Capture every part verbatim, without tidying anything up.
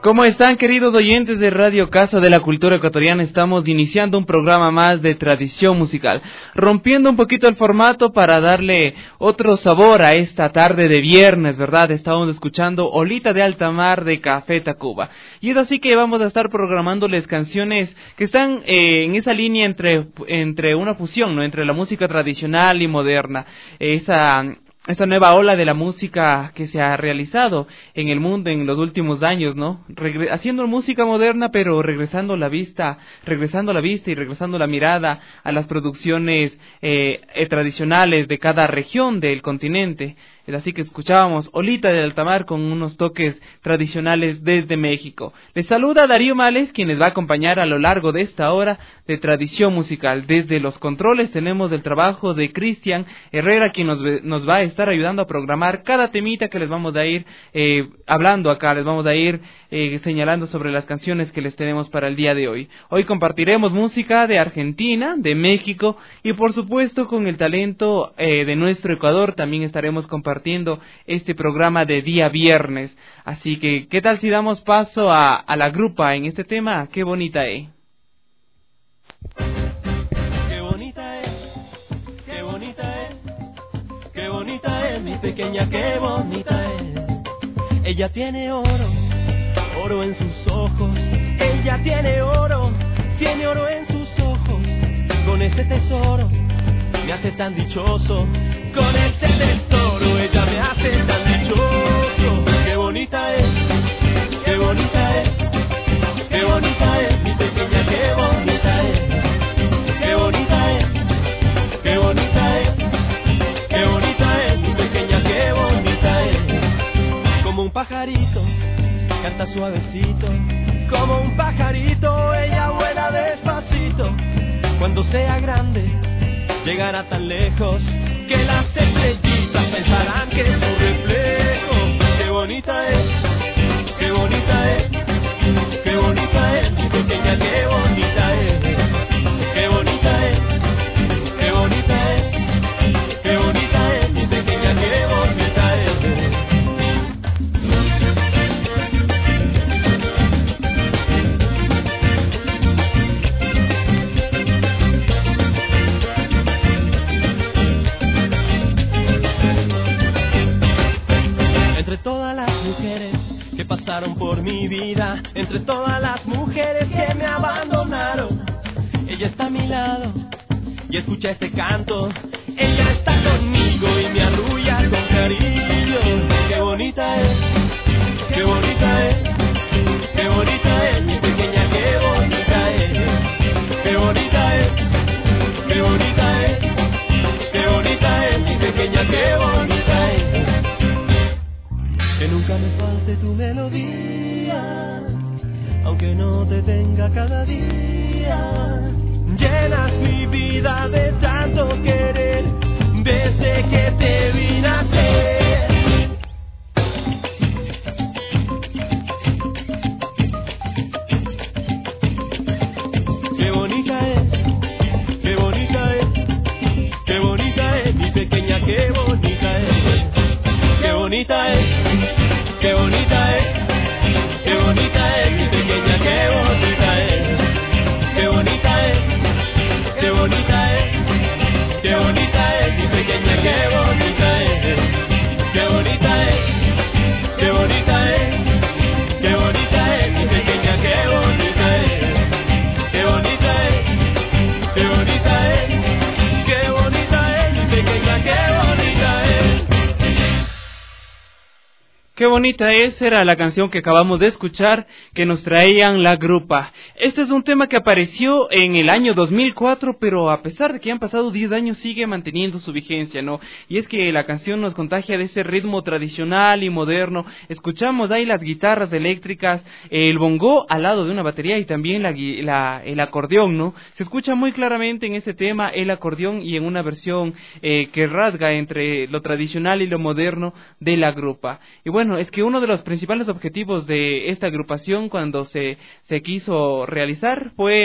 ¿Cómo están, queridos oyentes de Radio Casa de la Cultura Ecuatoriana? Estamos iniciando un programa más de tradición musical, rompiendo un poquito el formato para darle otro sabor a esta tarde de viernes, ¿verdad? Estamos escuchando Olita de Alta Mar de Café Tacuba. Y es así que vamos a estar programándoles canciones que están eh, en esa línea entre, entre una fusión, ¿no? Entre la música tradicional y moderna. Esa... Esa nueva ola de la música que se ha realizado en el mundo en los últimos años, ¿no? Regre- haciendo música moderna, pero regresando la vista, regresando la vista y regresando la mirada a las producciones eh, eh, tradicionales de cada región del continente. Es así que escuchábamos Olita de Alta Mar con unos toques tradicionales desde México. Les saluda Darío Males, quien les va a acompañar a lo largo de esta hora de tradición musical. Desde los controles tenemos el trabajo de Cristian Herrera, quien nos, nos va a estar ayudando a programar cada temita que les vamos a ir eh, hablando acá, les vamos a ir eh, señalando sobre las canciones que les tenemos para el día de hoy. Hoy compartiremos música de Argentina, de México y por supuesto con el talento eh, de nuestro Ecuador también estaremos compartiendo compartiendo este programa de día viernes. Así que, ¿qué tal si damos paso a, a la grupa en este tema? ¡Qué bonita es! Qué bonita es, qué bonita es, qué bonita es mi pequeña, qué bonita es. Ella tiene oro, oro en sus ojos. Ella tiene oro, tiene oro en sus ojos. Con este tesoro me hace tan dichoso. Con este tesoro ella me hace tan dichoso. Qué bonita es, qué bonita es, qué bonita es mi pequeña, qué bonita es. Qué bonita es, qué bonita es, qué bonita es mi pequeña, qué bonita es. Como un pajarito, canta suavecito. Como un pajarito, ella vuela despacito. Cuando sea grande, llegará tan lejos que las estrellitas pensarán que es su reflejo. Qué bonita es, qué bonita es, qué bonita es mi pequeña, qué bonita es. Qué bonita es, qué bonita es, qué bonita es mi pequeña, qué bonita es. Entre todas las mujeres que pasaron por mi vida, entre todas las mujeres que me abandonaron, ella está a mi lado y escucha este canto. Ella está conmigo y me arrulla con cariño. Qué bonita es, qué bonita es, qué bonita es mi pequeña, qué bonita es. Qué bonita es, qué bonita es, qué bonita es mi pequeña, qué bonita es. Que nunca me falte tu melodía, aunque no te tenga cada día. Llenas mi vida de tanto querer, desde que te vi nacer. Qué bonita es, qué bonita es, qué bonita es mi pequeña, qué bonita es. Qué bonita es, qué bonita es, qué bonita es mi pequeña, qué bonita es. Qué bonita es, qué bonita es, qué bonita es mi pequeña, qué bonita es. Qué bonita es, qué bonita es, qué bonita es mi pequeña, qué bonita es. Qué bonita es, qué bonita es, qué bonita es mi pequeña, qué bonita es. Qué bonita es, era la canción que acabamos de escuchar, que nos traían la grupa. Este es un tema que apareció en el año dos mil cuatro, pero a pesar de que han pasado diez años sigue manteniendo su vigencia, ¿no? Y es que la canción nos contagia de ese ritmo tradicional y moderno. Escuchamos ahí las guitarras eléctricas, el bongó al lado de una batería y también la, la, el acordeón, ¿no? Se escucha muy claramente en este tema el acordeón y en una versión eh, que rasga entre lo tradicional y lo moderno de la grupa. Y bueno, es que uno de los principales objetivos de esta agrupación cuando se, se quiso realizar fue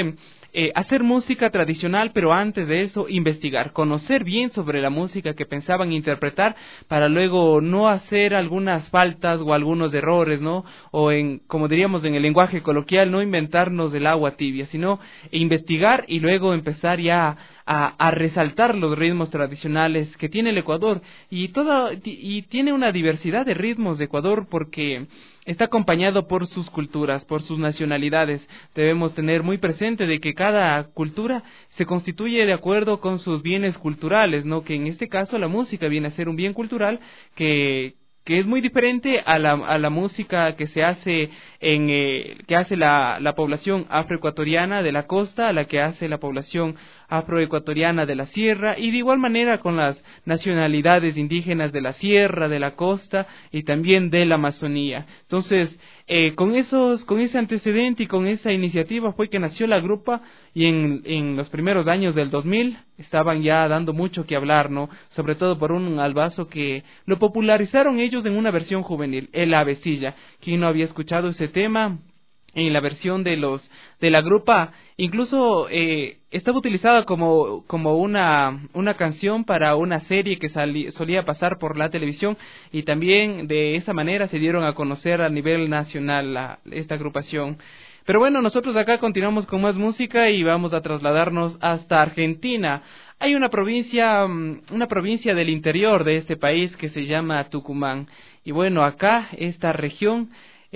eh, hacer música tradicional, pero antes de eso investigar, conocer bien sobre la música que pensaban interpretar para luego no hacer algunas faltas o algunos errores, ¿no? O en, como diríamos en el lenguaje coloquial, no inventarnos el agua tibia, sino investigar y luego empezar ya a, a resaltar los ritmos tradicionales que tiene el Ecuador y toda y tiene una diversidad de ritmos de Ecuador porque está acompañado por sus culturas, por sus nacionalidades. Debemos tener muy presente de que cada cultura se constituye de acuerdo con sus bienes culturales, ¿no? Que en este caso la música viene a ser un bien cultural que que es muy diferente a la, a la música que se hace en eh, que hace la, la población afroecuatoriana de la costa, a la que hace la población afroecuatoriana de la sierra, y de igual manera con las nacionalidades indígenas de la sierra, de la costa y también de la Amazonía. Entonces, eh, con esos, con ese antecedente y con esa iniciativa fue que nació la Grupa, y en, en los primeros años del dos mil estaban ya dando mucho que hablar, ¿no? Sobre todo por un albazo que lo popularizaron ellos en una versión juvenil, el Avecilla. ¿Quién no había escuchado ese tema? En la versión de los de la Grupa, incluso eh, estaba utilizada como como una una canción para una serie que salí, solía pasar por la televisión, y también de esa manera se dieron a conocer a nivel nacional la, esta agrupación. Pero bueno, nosotros acá continuamos con más música y vamos a trasladarnos hasta Argentina. Hay una provincia una provincia del interior de este país que se llama Tucumán, y bueno, acá esta región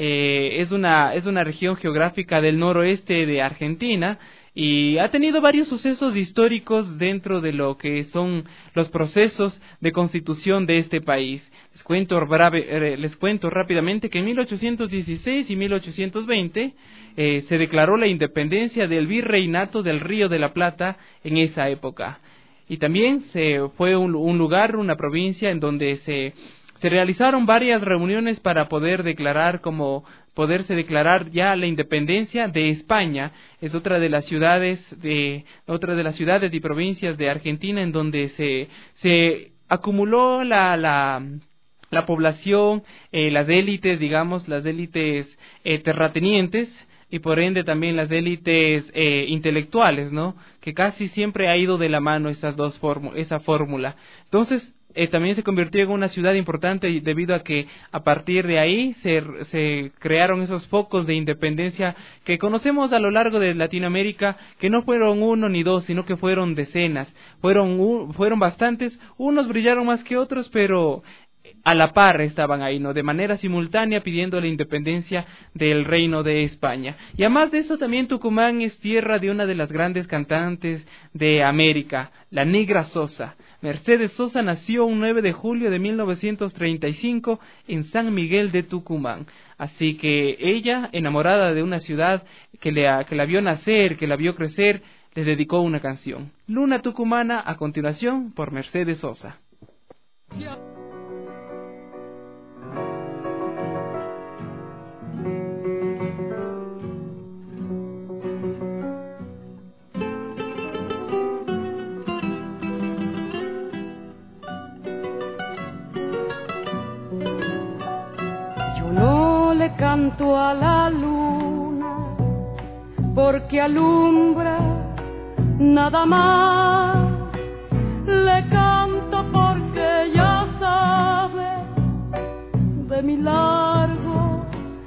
Eh, es una es una región geográfica del noroeste de Argentina y ha tenido varios sucesos históricos dentro de lo que son los procesos de constitución de este país. Les cuento brave, eh, les cuento rápidamente que en mil ochocientos dieciséis y mil ochocientos veinte eh, se declaró la independencia del virreinato del Río de la Plata en esa época, y también se fue un, un lugar, una provincia en donde se Se realizaron varias reuniones para poder declarar como poderse declarar ya la independencia de España. Es otra de las ciudades de otra de las ciudades y provincias de Argentina en donde se se acumuló la la la población, eh, las élites, digamos, las élites eh, terratenientes, y por ende también las élites eh, intelectuales, ¿no? Que casi siempre ha ido de la mano esas dos fórmulas, esa fórmula. Entonces, Eh, también se convirtió en una ciudad importante debido a que a partir de ahí se, se crearon esos focos de independencia que conocemos a lo largo de Latinoamérica, que no fueron uno ni dos, sino que fueron decenas, fueron, un, fueron bastantes, unos brillaron más que otros, pero a la par estaban ahí, ¿no? De manera simultánea pidiendo la independencia del Reino de España. Y además de eso, también Tucumán es tierra de una de las grandes cantantes de América, la Negra Sosa. Mercedes Sosa nació un nueve de julio de mil novecientos treinta y cinco en San Miguel de Tucumán. Así que ella, enamorada de una ciudad que, le, que la vio nacer, que la vio crecer, le dedicó una canción. Luna Tucumana, a continuación, por Mercedes Sosa. Canto a la luna porque alumbra nada más, le canto porque ya sabe de mi largo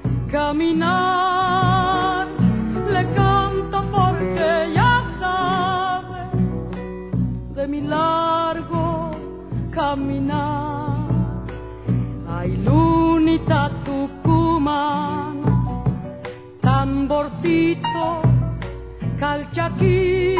caminar, le canto porque ya sabe de mi largo caminar. Ay, lunita tucumana, tamborcito, calchaquí,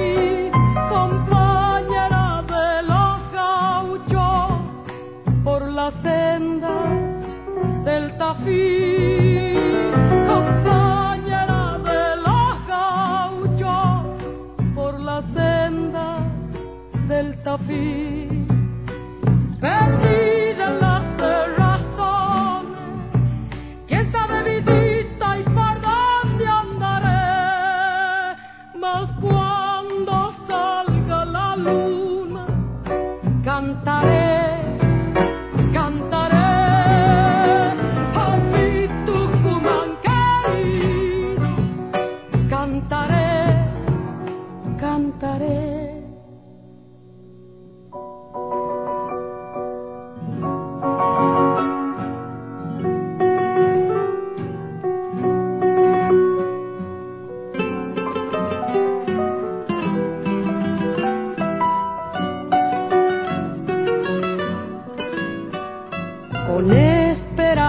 compañera de los gauchos, por la senda del Tafí, compañera de los gauchos, por la senda del Tafí. Perdida en las razones, quién sabe vidita y por dónde andaré, más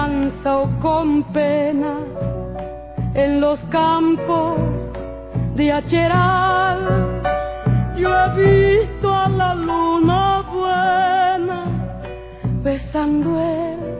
esperanza o con pena, en los campos de Acheral, yo he visto a la luna buena besando el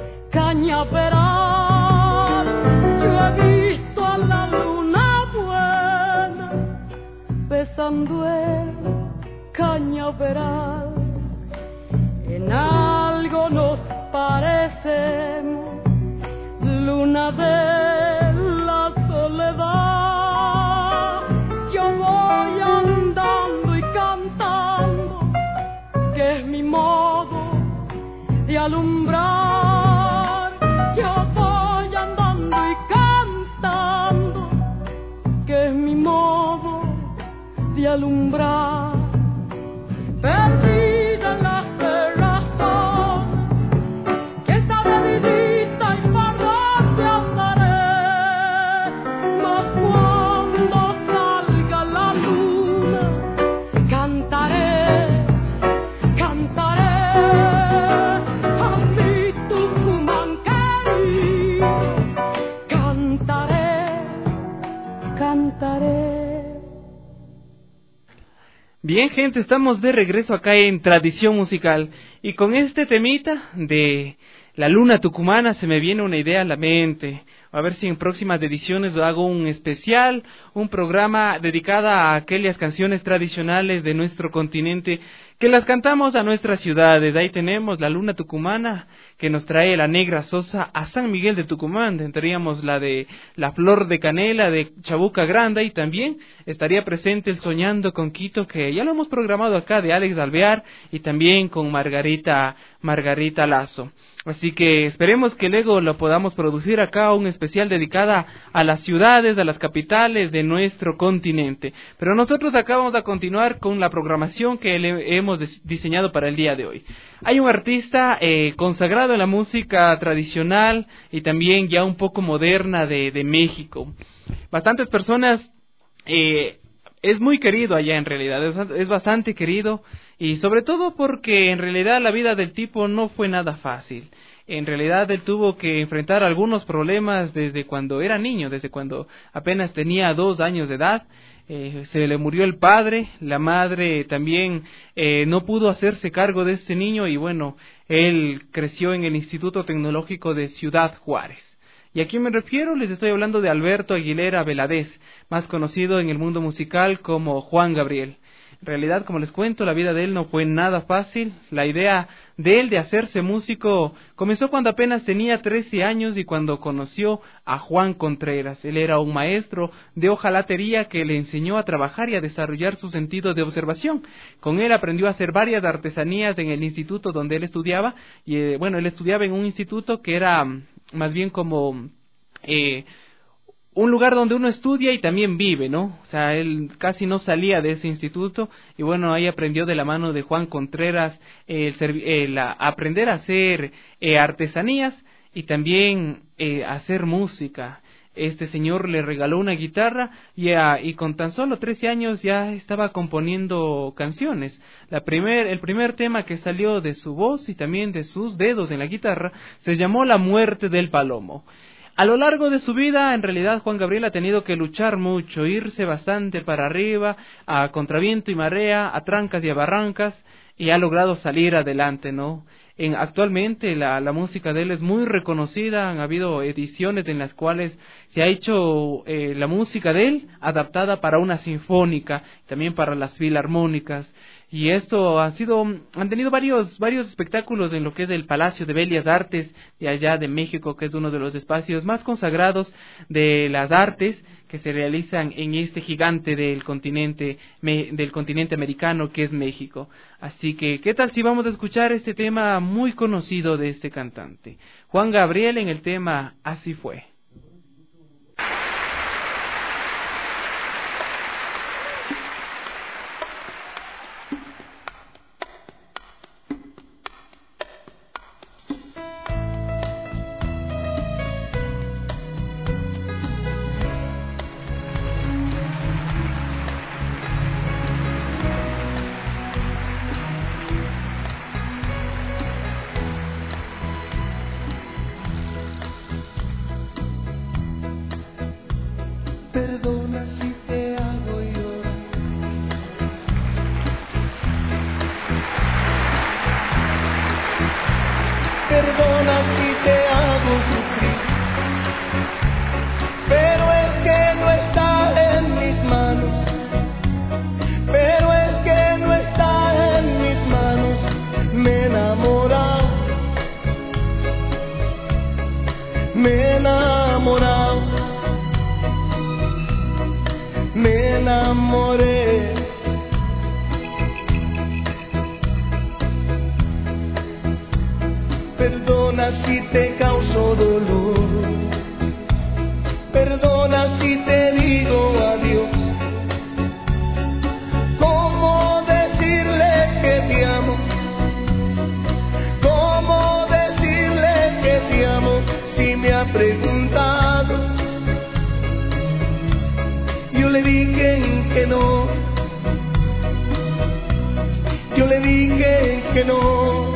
cañaveral. Yo he visto a la luna buena besando el cañaveral. En algo nos parecemos, luna de la soledad. Yo voy andando y cantando, que es mi modo de alumbrar. Yo voy andando y cantando, que es mi modo de alumbrar. Perdida en las terrazas, quién sabe mi vida y por dónde andaré. Mas cuando salga la luna, cantaré, cantaré a mi Tucumán querido. Cantaré, cantaré. Bien, gente, estamos de regreso acá en Tradición Musical y con este temita de la luna tucumana se me viene una idea a la mente. A ver si en próximas ediciones hago un especial, un programa dedicado a aquellas canciones tradicionales de nuestro continente que las cantamos a nuestras ciudades. Ahí tenemos la luna tucumana que nos trae la Negra Sosa a San Miguel de Tucumán. Tendríamos la de la Flor de Canela de Chabuca Granda y también estaría presente el Soñando con Quito, que ya lo hemos programado acá, de Alex Alvear, y también con Margarita Margarita Lazo. Así que esperemos que luego lo podamos producir acá, un especial dedicada a las ciudades, a las capitales de nuestro continente. Pero nosotros acá vamos a continuar con la programación que le hemos diseñado para el día de hoy. Hay un artista eh, consagrado en la música tradicional y también ya un poco moderna de, de México. Bastantes personas, eh, es muy querido allá en realidad, es, es bastante querido, y sobre todo porque en realidad la vida del tipo no fue nada fácil. En realidad él tuvo que enfrentar algunos problemas desde cuando era niño, desde cuando apenas tenía dos años de edad. Eh, se le murió el padre, la madre también eh, no pudo hacerse cargo de ese niño y bueno, él creció en el Instituto Tecnológico de Ciudad Juárez. ¿Y a quién me refiero? Les estoy hablando de Alberto Aguilera Valadez, más conocido en el mundo musical como Juan Gabriel. En realidad, como les cuento, la vida de él no fue nada fácil. La idea de él de hacerse músico comenzó cuando apenas tenía trece años y cuando conoció a Juan Contreras. Él era un maestro de hojalatería que le enseñó a trabajar y a desarrollar su sentido de observación. Con él aprendió a hacer varias artesanías en el instituto donde él estudiaba. Y eh, bueno, él estudiaba en un instituto que era más bien como Eh, un lugar donde uno estudia y también vive, ¿no? O sea, él casi no salía de ese instituto y bueno, ahí aprendió de la mano de Juan Contreras eh, el, el a aprender a hacer eh, artesanías y también eh, hacer música. Este señor le regaló una guitarra y, a, y con tan solo trece años ya estaba componiendo canciones. La primer, el primer tema que salió de su voz y también de sus dedos en la guitarra se llamó La Muerte del Palomo. A lo largo de su vida, en realidad, Juan Gabriel ha tenido que luchar mucho, irse bastante para arriba, a contraviento y marea, a trancas y a barrancas, y ha logrado salir adelante, ¿no? En, actualmente la, la música de él es muy reconocida, han habido ediciones en las cuales se ha hecho eh, la música de él adaptada para una sinfónica, también para las filarmónicas. Y esto ha sido, han tenido varios, varios espectáculos en lo que es el Palacio de Bellas Artes de allá de México, que es uno de los espacios más consagrados de las artes que se realizan en este gigante del continente, me, del continente americano que es México. Así que, ¿qué tal si vamos a escuchar este tema muy conocido de este cantante? Juan Gabriel en el tema Así Fue. si te causo dolor. Perdona si te digo adiós. ¿Cómo decirle que te amo? ¿Cómo decirle que te amo si me ha preguntado? Yo le dije que no. Yo le dije que no.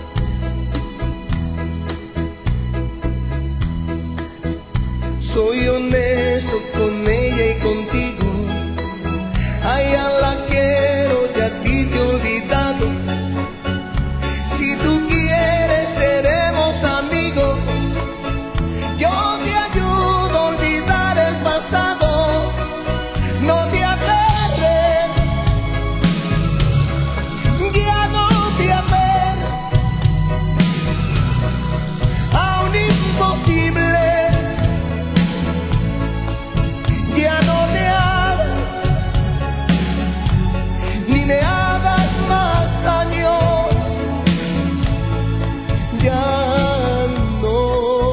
Soy honesto con ella y contigo. A ella la quiero y a ti te he olvidado. Si tú quieres seremos amigos. Yo te ayudo a olvidar el pasado. No te aferres, ya no te aferres a un imposible. Ya no te hagas, ni me hagas más daño. Ya no.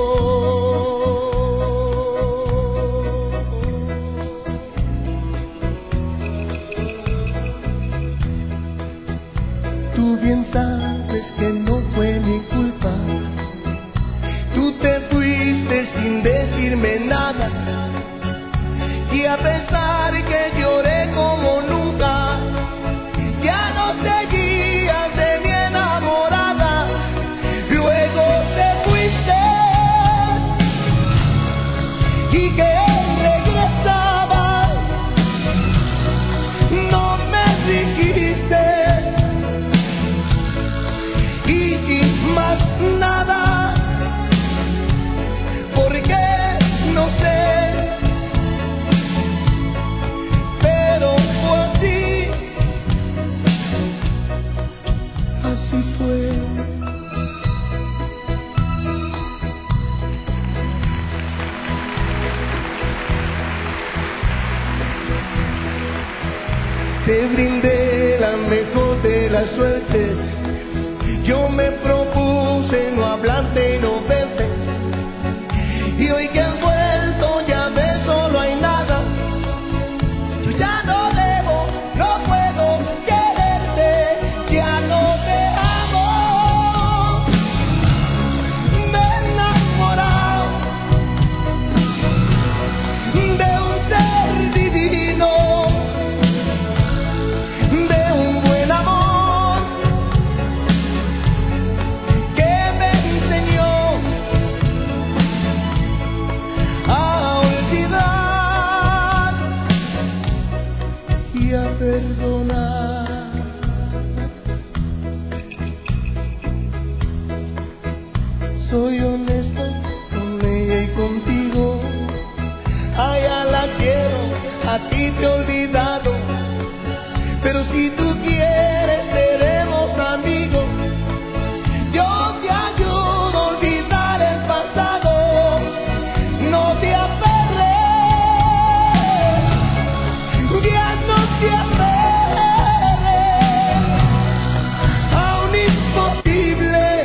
Tú bien sabes que no fue mi culpa. Tú te fuiste sin decirme nada. Y a pesar que lloré como nunca, ya no seguías de mi enamorada. Luego te fuiste y que regresaba. No me dijiste y sin más nada. ¿Por qué? No sé. Así fue. Te brindé la mejor de las suertes. Yo me propuse no hablarte y no verte. Y hoy que has vuelto ya ves, solo hay nada. Yo ya no debo, no puedo quererte. Ya no te amo. Me he enamorado de un ser divino, de un buen amor que me enseñó a olvidar y a perdonar. Soy honesto con ella y contigo. A ella la quiero, a ti te he olvidado. Pero si tú quieres seremos amigos. Yo te ayudo a olvidar el pasado. No te aferres, ya no te aferres a un imposible.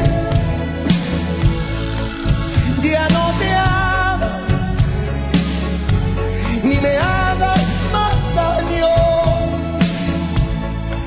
Ya no te hagas, ni me hagas más daño.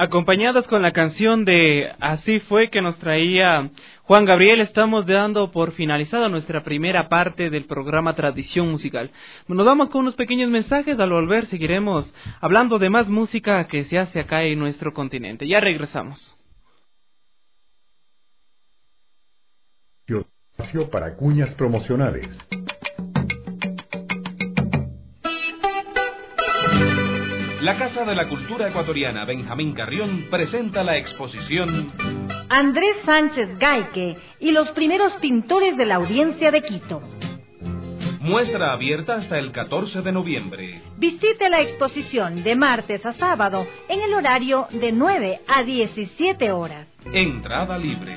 Acompañados con la canción de Así fue que nos traía Juan Gabriel, estamos dando por finalizada nuestra primera parte del programa Tradición Musical. Nos vamos con unos pequeños mensajes, al volver seguiremos hablando de más música que se hace acá en nuestro continente. Ya regresamos. Espacio para cuñas promocionales. La Casa de la Cultura Ecuatoriana Benjamín Carrión presenta la exposición Andrés Sánchez Gaique y los primeros pintores de la Audiencia de Quito. Muestra abierta hasta el catorce de noviembre. Visite la exposición de martes a sábado en el horario de nueve a diecisiete horas. Entrada libre.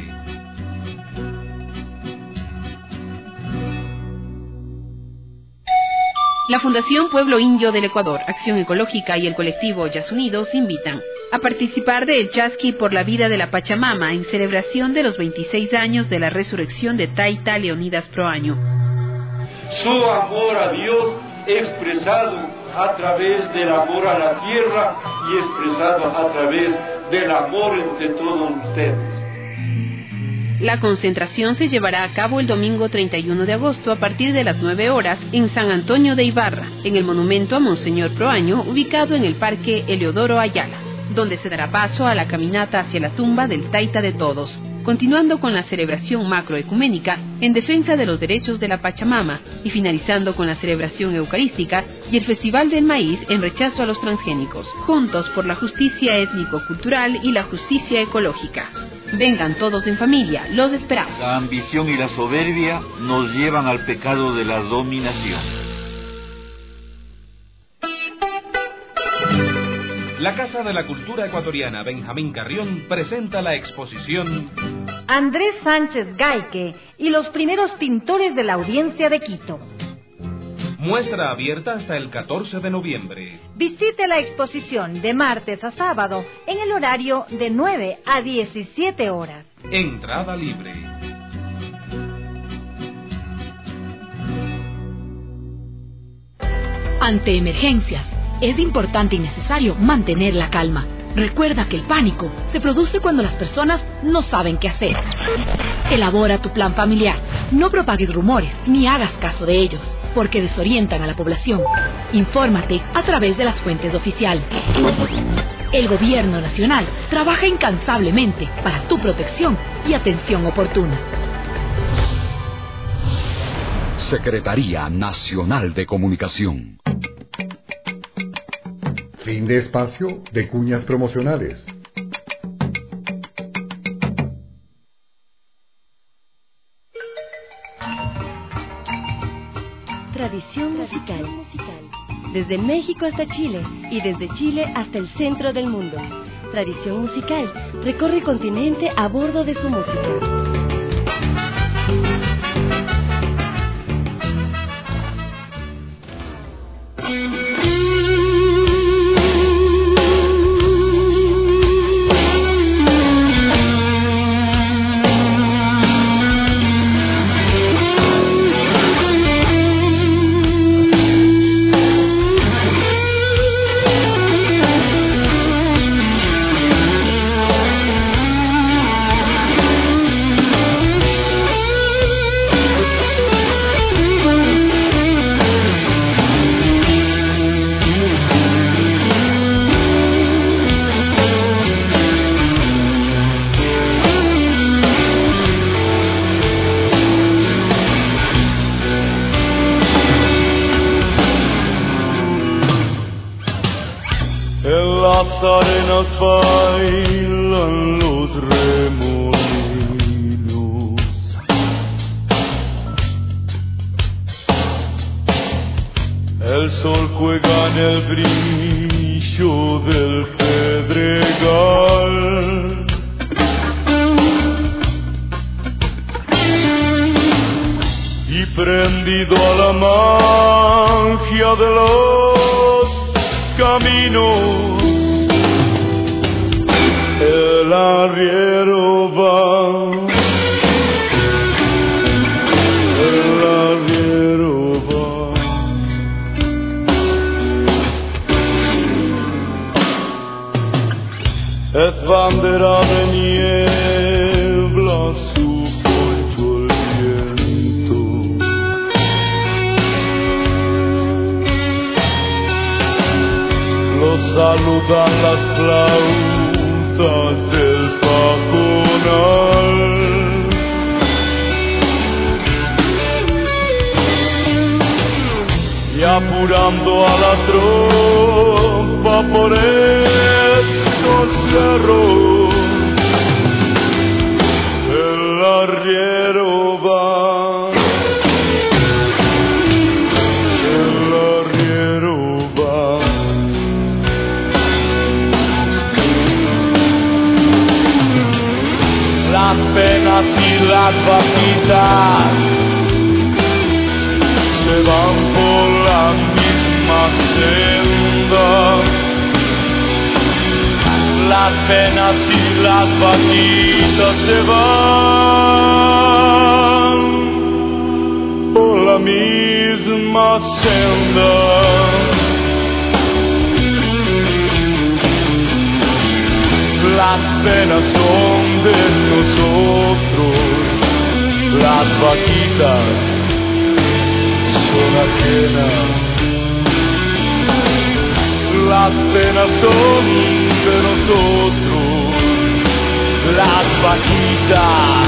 La Fundación Pueblo Indio del Ecuador, Acción Ecológica y el colectivo Yasunidos invitan a participar del Chasqui por la vida de la Pachamama en celebración de los veintiséis años de la resurrección de Taita Leonidas Proaño. Su amor a Dios expresado a través del amor a la tierra y expresado a través del amor entre todos ustedes. La concentración se llevará a cabo el domingo treinta y uno de agosto a partir de las nueve horas en San Antonio de Ibarra, en el monumento a Monseñor Proaño, ubicado en el Parque Eleodoro Ayala, donde se dará paso a la caminata hacia la tumba del Taita de Todos, continuando con la celebración macroecuménica en defensa de los derechos de la Pachamama y finalizando con la celebración eucarística y el Festival del Maíz en rechazo a los transgénicos, juntos por la justicia étnico-cultural y la justicia ecológica. Vengan todos en familia, los esperamos. La ambición y la soberbia nos llevan al pecado de la dominación. La Casa de la Cultura Ecuatoriana Benjamín Carrión presenta la exposición Andrés Sánchez Gaique y los primeros pintores de la Audiencia de Quito. Muestra abierta hasta el catorce de noviembre. Visite la exposición de martes a sábado en el horario de nueve a diecisiete horas. Entrada libre. Ante emergencias, es importante y necesario mantener la calma. Recuerda que el pánico se produce cuando las personas no saben qué hacer. Elabora tu plan familiar. No propagues rumores ni hagas caso de ellos, porque desorientan a la población. Infórmate a través de las fuentes oficiales. El Gobierno Nacional trabaja incansablemente para tu protección y atención oportuna. Secretaría Nacional de Comunicación. Fin de espacio de cuñas promocionales. Tradición musical. Desde México hasta Chile y desde Chile hasta el centro del mundo. Tradición musical recorre el continente a bordo de su música. Arenas bailan los remolinos, el sol juega en el brillo del pedregal, y prendido a la magia de los caminos, el arriero va, el arriero va. bandera de niebla su poncho el viento. Lo saludan las flautas del pajonal. Y apurando a la tropa por estos cerros, el arriero va, el arriero va. Las penas y las vaquitas se van por la misma senda. Las penas y las vaquitas se van por la misma senda. Las penas son de nosotros, las vaquitas son ajenas. Las penas son de nosotros, las vaquitas.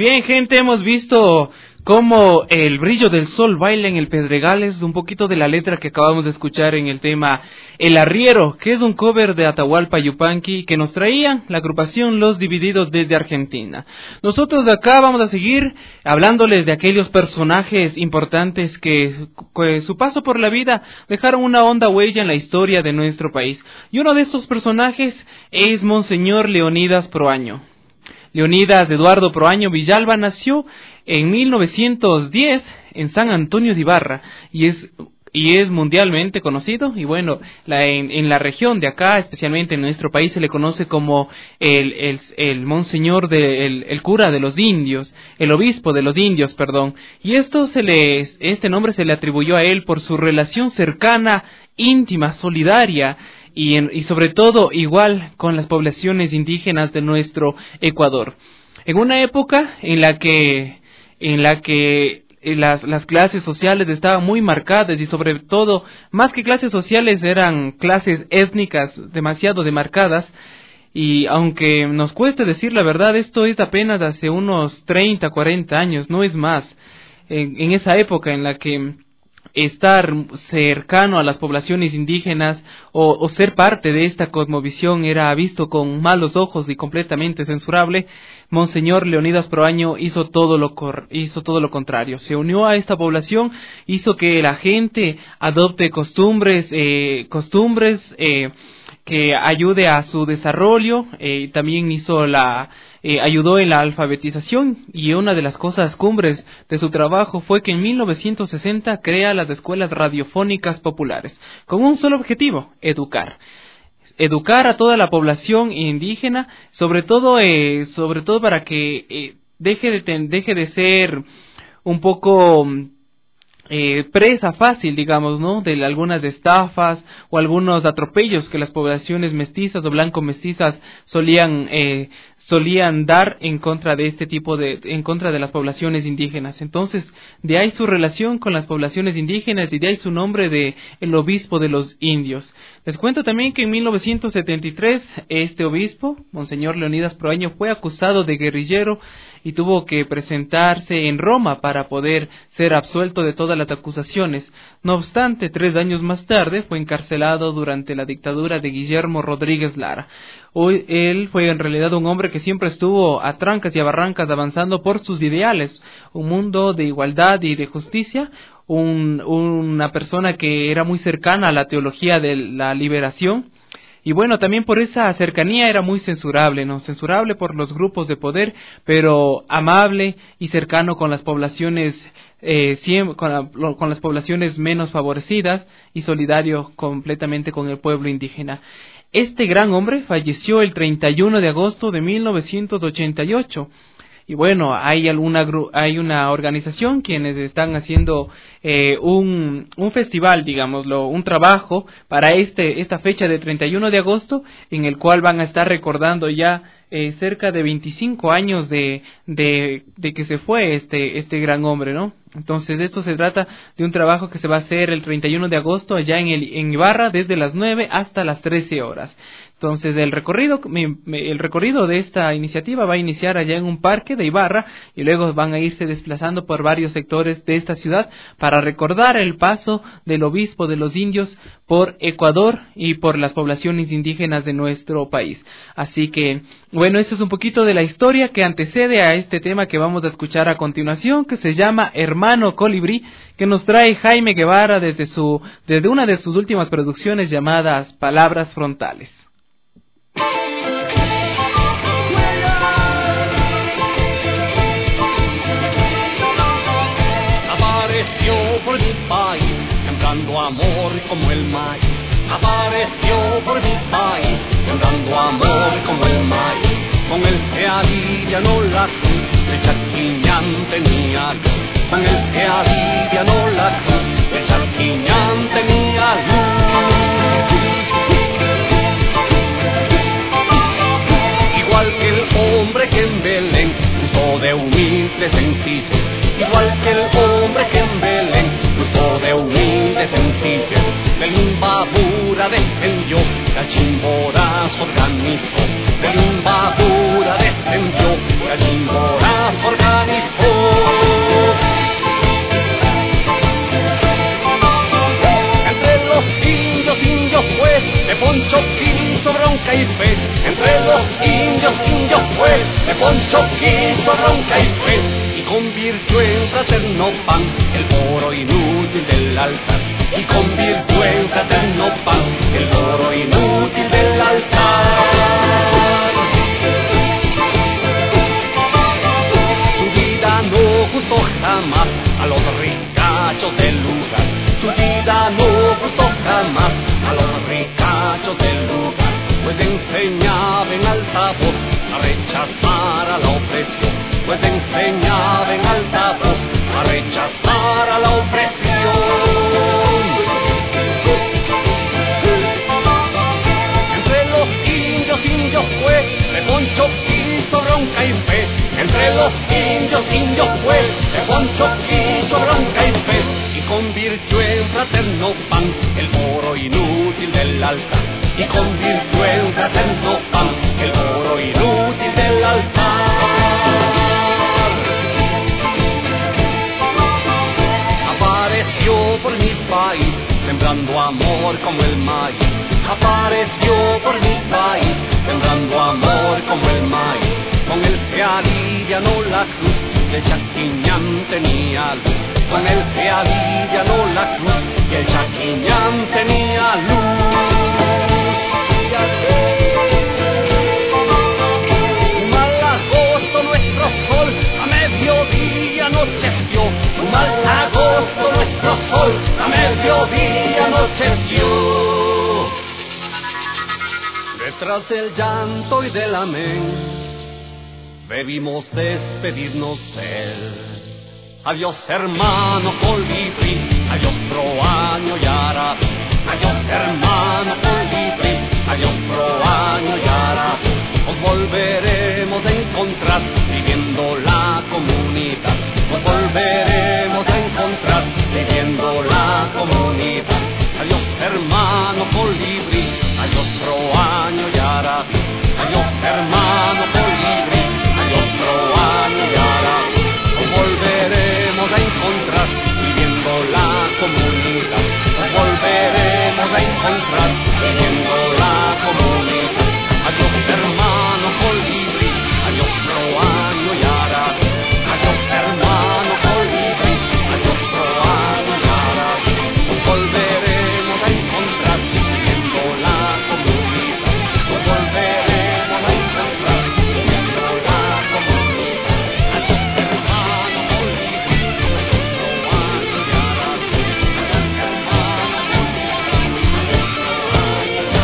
Bien, gente, hemos visto cómo el brillo del sol baila en el Pedregal. Es un poquito de la letra que acabamos de escuchar en el tema El Arriero, que es un cover de Atahualpa Yupanqui que nos traía la agrupación Los Divididos desde Argentina. Nosotros de acá vamos a seguir hablándoles de aquellos personajes importantes que, que su paso por la vida dejaron una honda huella en la historia de nuestro país. Y uno de estos personajes es Monseñor Leonidas Proaño. Leonidas Eduardo Proaño Villalba nació en mil novecientos diez en San Antonio de Ibarra y es y es mundialmente conocido, y bueno, la, en, en la región de acá, especialmente en nuestro país, se le conoce como el, el, el monseñor, de, el, el cura de los indios, el obispo de los indios, perdón, y esto se le, este nombre se le atribuyó a él por su relación cercana, íntima, solidaria, y, en, y sobre todo igual con las poblaciones indígenas de nuestro Ecuador. En una época en la que, en la que Las, las clases sociales estaban muy marcadas y sobre todo, más que clases sociales, eran clases étnicas demasiado demarcadas, y aunque nos cueste decir la verdad, esto es apenas hace unos treinta, cuarenta años, no es más. En, en esa época en la que estar cercano a las poblaciones indígenas o, o ser parte de esta cosmovisión era visto con malos ojos y completamente censurable, Monseñor Leonidas Proaño hizo todo lo cor- hizo todo lo contrario. Se unió a esta población, hizo que la gente adopte costumbres, eh, costumbres eh, que ayude a su desarrollo, eh, también hizo la Eh, ayudó en la alfabetización, y una de las cosas cumbres de su trabajo fue que en mil novecientos sesenta crea las escuelas radiofónicas populares, con un solo objetivo: educar. Educar a toda la población indígena, sobre todo, eh, sobre todo para que eh, deje de ten, deje de ser un poco Eh, presa fácil, digamos, ¿no?, de algunas estafas o algunos atropellos que las poblaciones mestizas o blanco-mestizas solían eh, solían dar en contra de este tipo de, en contra de las poblaciones indígenas. Entonces, de ahí su relación con las poblaciones indígenas y de ahí su nombre de el obispo de los indios. Les cuento también que en mil novecientos setenta y tres este obispo, Monseñor Leonidas Proaño, fue acusado de guerrillero y tuvo que presentarse en Roma para poder ser absuelto de todas las acusaciones. No obstante, tres años más tarde fue encarcelado durante la dictadura de Guillermo Rodríguez Lara. Hoy él fue en realidad un hombre que siempre estuvo a trancas y a barrancas avanzando por sus ideales, un mundo de igualdad y de justicia, un, una persona que era muy cercana a la teología de la liberación. Y bueno, también por esa cercanía era muy censurable, ¿no? Censurable por los grupos de poder, pero amable y cercano con las poblaciones, eh, con, la, con las poblaciones menos favorecidas, y solidario completamente con el pueblo indígena. Este gran hombre falleció el treinta y uno de agosto de mil novecientos ochenta y ocho. Y bueno, hay alguna hay una organización quienes están haciendo eh, un un festival, digámoslo, un trabajo para este esta fecha de treinta y uno de agosto, en el cual van a estar recordando ya eh, cerca de veinticinco años de de de que se fue este este gran hombre, ¿no? Entonces, esto se trata de un trabajo que se va a hacer el treinta y uno de agosto allá en el en Ibarra, desde las nueve hasta las trece horas. Entonces, el recorrido el recorrido de esta iniciativa va a iniciar allá en un parque de Ibarra y luego van a irse desplazando por varios sectores de esta ciudad para recordar el paso del obispo de los indios por Ecuador y por las poblaciones indígenas de nuestro país. Así que, bueno, eso es un poquito de la historia que antecede a este tema que vamos a escuchar a continuación, que se llama Hermano Colibrí, que nos trae Jaime Guevara desde su desde una de sus últimas producciones llamadas Palabras Frontales. Apareció por mi país, sembrando amor como el maíz. Apareció por mi país, sembrando amor como el maíz. Con él se alivianó la cruz, de Charquiñán tenía luz. Con él se alivianó la cruz, de Charquiñán tenía luz. Igual que el hombre que en Belén cruzó de humilde sencillo, igual que el hombre que en Belén cruzó de humilde sencillo, del Imbabura descendió, Cachimborazo organizó, del Imbabura descendió, Cachimborazo organizó. bronca y fe. Entre los indios, indios fue, de Poncho quiso bronca y fe, y convirtió en fraterno pan el oro inútil del altar. Y convirtió en fraterno pan el oro inútil del altar. Su vida no gustó jamás a los ricachos del lugar. Su vida no gustó jamás a los ricachos del lugar, pues enseñaba en alta voz a rechazar a la opresión, pues enseñaba en alta voz a rechazar a la opresión. Entre los indios, indios fue, de Poncho quiso bronca y fe. Entre los indios, indios fue, de Poncho quiso bronca y fe, y convirtió en fraterno pan el oro inútil del altar. Y convirtió en fraterno pan el oro inútil del altar. Apareció por mi país, sembrando amor como el maíz. Apareció por mi país, sembrando amor como el maíz. Con él se alivianó la cruz, y el Chaquiñán tenía luz. Con él se alivianó la cruz, y el Chaquiñán tenía luz. Un mal agosto nuestro sol a mediodía anocheció. Un mal agosto nuestro sol a mediodía anocheció. Detrás del llanto y del amén debimos despedirnos de él. Adiós hermano colibrí, adiós proaño y árabe. Adiós hermano colibrí, adiós proaño y árabe. Nos volveremos a encontrar viviendo la comunidad. Nos volveremos a encontrar viviendo la comunidad. Adiós hermano colibrí, adiós proaño y árabe. Adiós hermano colibrí, adiós proaño y árabe. Nos volveremos a encontrar viviendo la comunidad. Nos volveremos a encontrar viviendo la comunidad. Adiós hermano colibrí, adiós proaño y árabe. Adiós hermano colibrí, adiós proaño y árabe. Nos volveremos a encontrar viviendo la comunidad. Nos volveremos a encontrar viviendo la comunidad. Adiós hermano colibrí, adiós proaño y árabe. Adiós hermano colibrí, adiós proaño y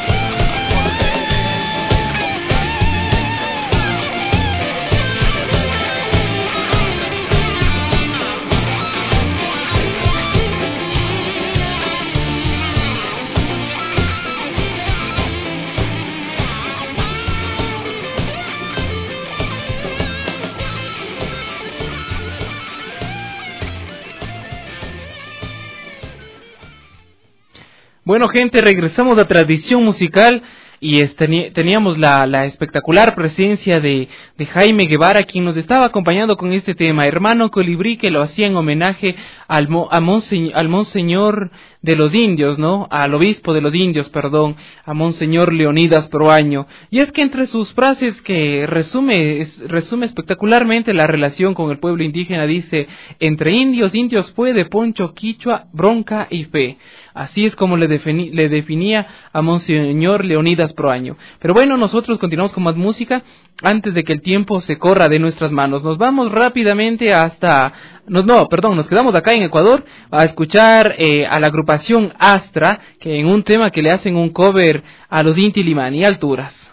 Bueno, gente, regresamos a Tradición Musical y este, teníamos la, la espectacular presencia de, de Jaime Guevara, quien nos estaba acompañando con este tema, Hermano Colibrí, que lo hacía en homenaje al, a Monseñor, al Monseñor de los Indios, ¿no? Al obispo de los Indios, perdón, a Monseñor Leonidas Proaño. Y es que entre sus frases que resume, es, resume espectacularmente la relación con el pueblo indígena, dice, entre indios, indios fue de Poncho, Quichua, bronca y fe. Así es como le, defini, le definía a Monseñor Leonidas Proaño. Pero bueno, nosotros continuamos con más música antes de que el tiempo se corra de nuestras manos. Nos vamos rápidamente hasta... Nos, no, perdón, nos quedamos acá en Ecuador a escuchar eh, a la agrupación Astra, que en un tema que le hacen un cover a los Inti Illimani, Alturas.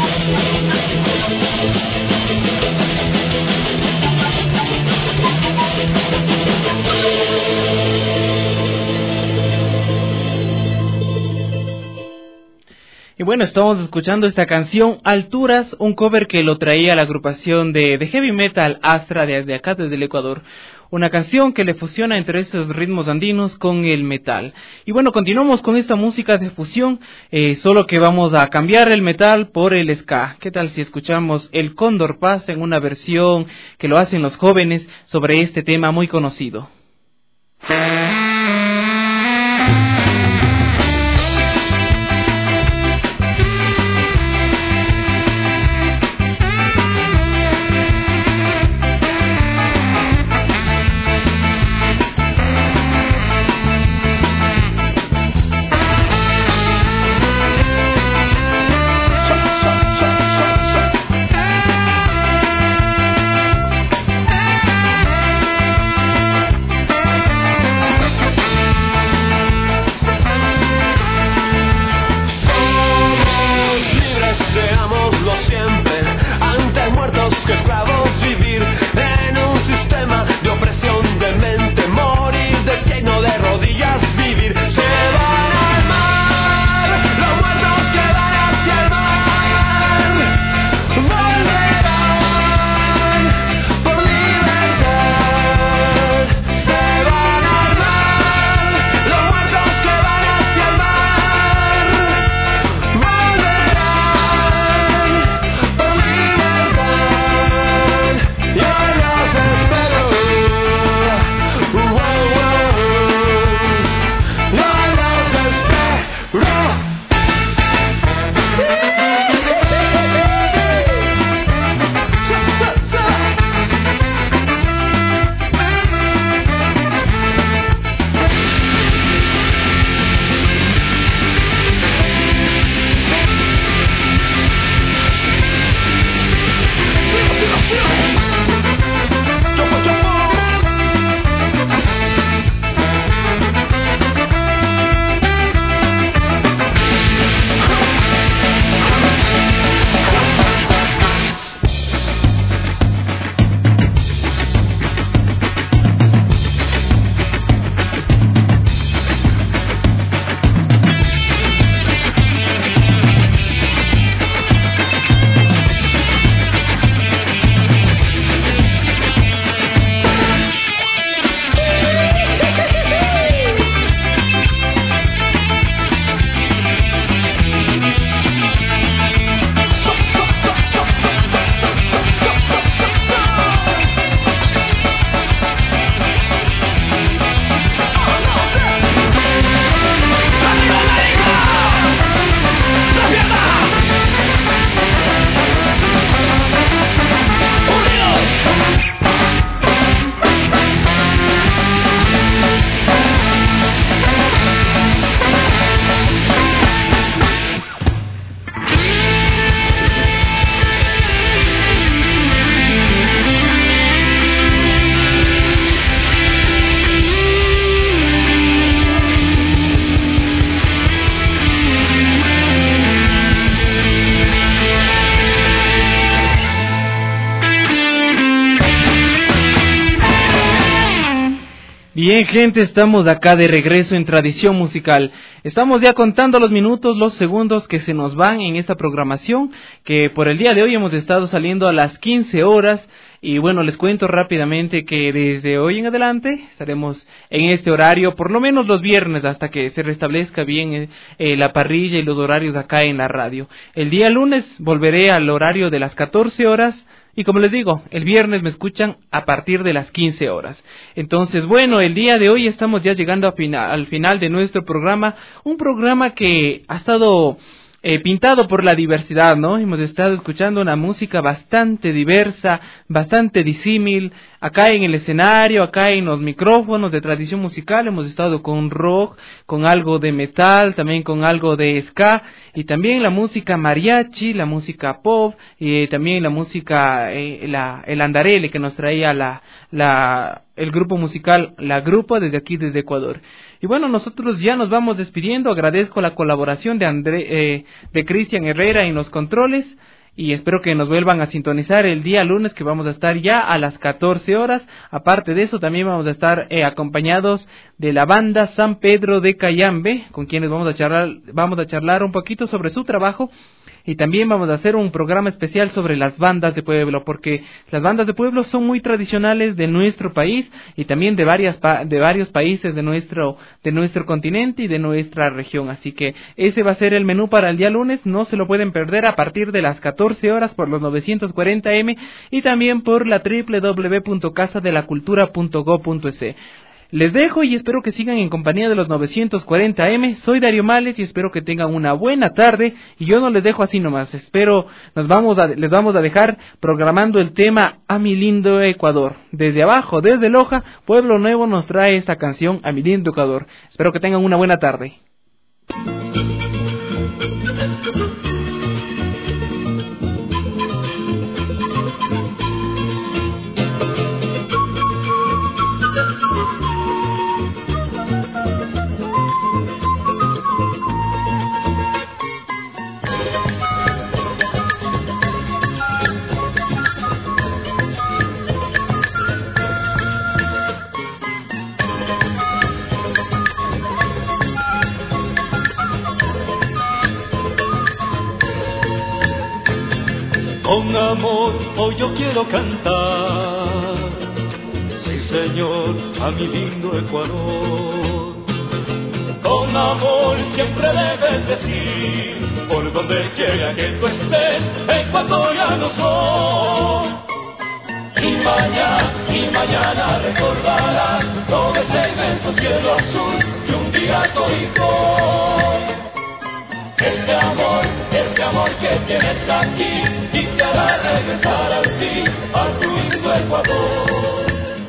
Y bueno, estamos escuchando esta canción Alturas, un cover que lo traía la agrupación de, de heavy metal Astra de, de acá desde el Ecuador. Una canción que le fusiona entre esos ritmos andinos con el metal. Y bueno, continuamos con esta música de fusión, eh, solo que vamos a cambiar el metal por el ska. ¿Qué tal si escuchamos el Cóndor Paz en una versión que lo hacen los jóvenes sobre este tema muy conocido? Bien, gente, estamos acá de regreso en Tradición Musical. Estamos ya contando los minutos, los segundos que se nos van en esta programación, que por el día de hoy hemos estado saliendo a las quince horas. Y bueno, les cuento rápidamente que desde hoy en adelante estaremos en este horario, por lo menos los viernes, hasta que se restablezca bien eh, la parrilla y los horarios acá en la radio. El día lunes volveré al horario de las catorce horas. Y como les digo, el viernes me escuchan a partir de las quince horas. Entonces, bueno, el día de hoy estamos ya llegando a final, al final de nuestro programa. Un programa que ha estado eh, pintado por la diversidad, ¿no? Hemos estado escuchando una música bastante diversa, bastante disímil. Acá en el escenario, acá en los micrófonos de Tradición Musical, hemos estado con rock, con algo de metal, también con algo de ska, y también la música mariachi, la música pop, y también la música, eh, la, el andarele que nos traía la, la, el grupo musical La Grupa desde aquí, desde Ecuador. Y bueno, nosotros ya nos vamos despidiendo. Agradezco la colaboración de André, eh, de Cristian Herrera en los controles. y espero que nos vuelvan a sintonizar el día lunes, que vamos a estar ya a las catorce horas. Aparte de eso, también vamos a estar eh, acompañados de la banda San Pedro de Cayambe, con quienes vamos a charlar, vamos a charlar un poquito sobre su trabajo. Y también vamos a hacer un programa especial sobre las bandas de pueblo, porque las bandas de pueblo son muy tradicionales de nuestro país y también de varias pa- de varios países de nuestro de nuestro continente y de nuestra región. Así que ese va a ser el menú para el día lunes, no se lo pueden perder a partir de las catorce horas por los novecientos cuarenta eme y también por la doble u doble u doble u punto casa de la cultura punto gob punto es. Les dejo y espero que sigan en compañía de los novecientos cuarenta eme. Soy Darío Males y espero que tengan una buena tarde. Y yo no les dejo así nomás. Espero, nos vamos a, les vamos a dejar programando el tema A mi lindo Ecuador. Desde abajo, desde Loja, Pueblo Nuevo nos trae esta canción A mi lindo Ecuador. Espero que tengan una buena tarde. Con amor hoy yo quiero cantar, sí señor, a mi lindo Ecuador. Con amor siempre debes decir, por donde quiera que tú estés, ecuatoriano soy. Y mañana, y mañana recordarás todo ese inmenso cielo azul que un día tu hijo. Ese amor, ese amor que tienes aquí y te hará regresar a ti, a tu lindo Ecuador.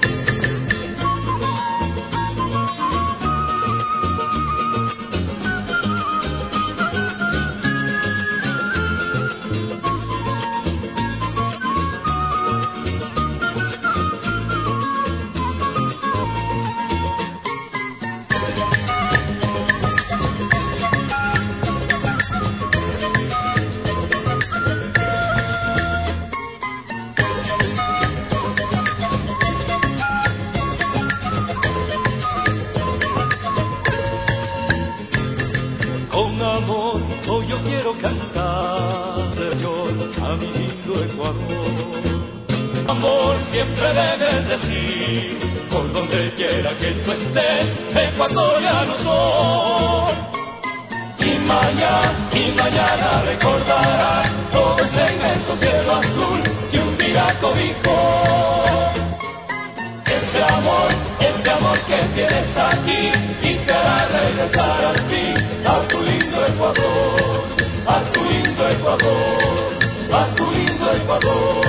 Amor siempre debes decir, por donde quiera que tú estés, ecuatoriano soy. Y mañana, y mañana recordarás todo ese inmenso cielo azul que un día cobijó. Ese amor, ese amor que tienes aquí y te hará regresar a ti, a tu lindo Ecuador, a tu lindo Ecuador, a tu lindo Ecuador.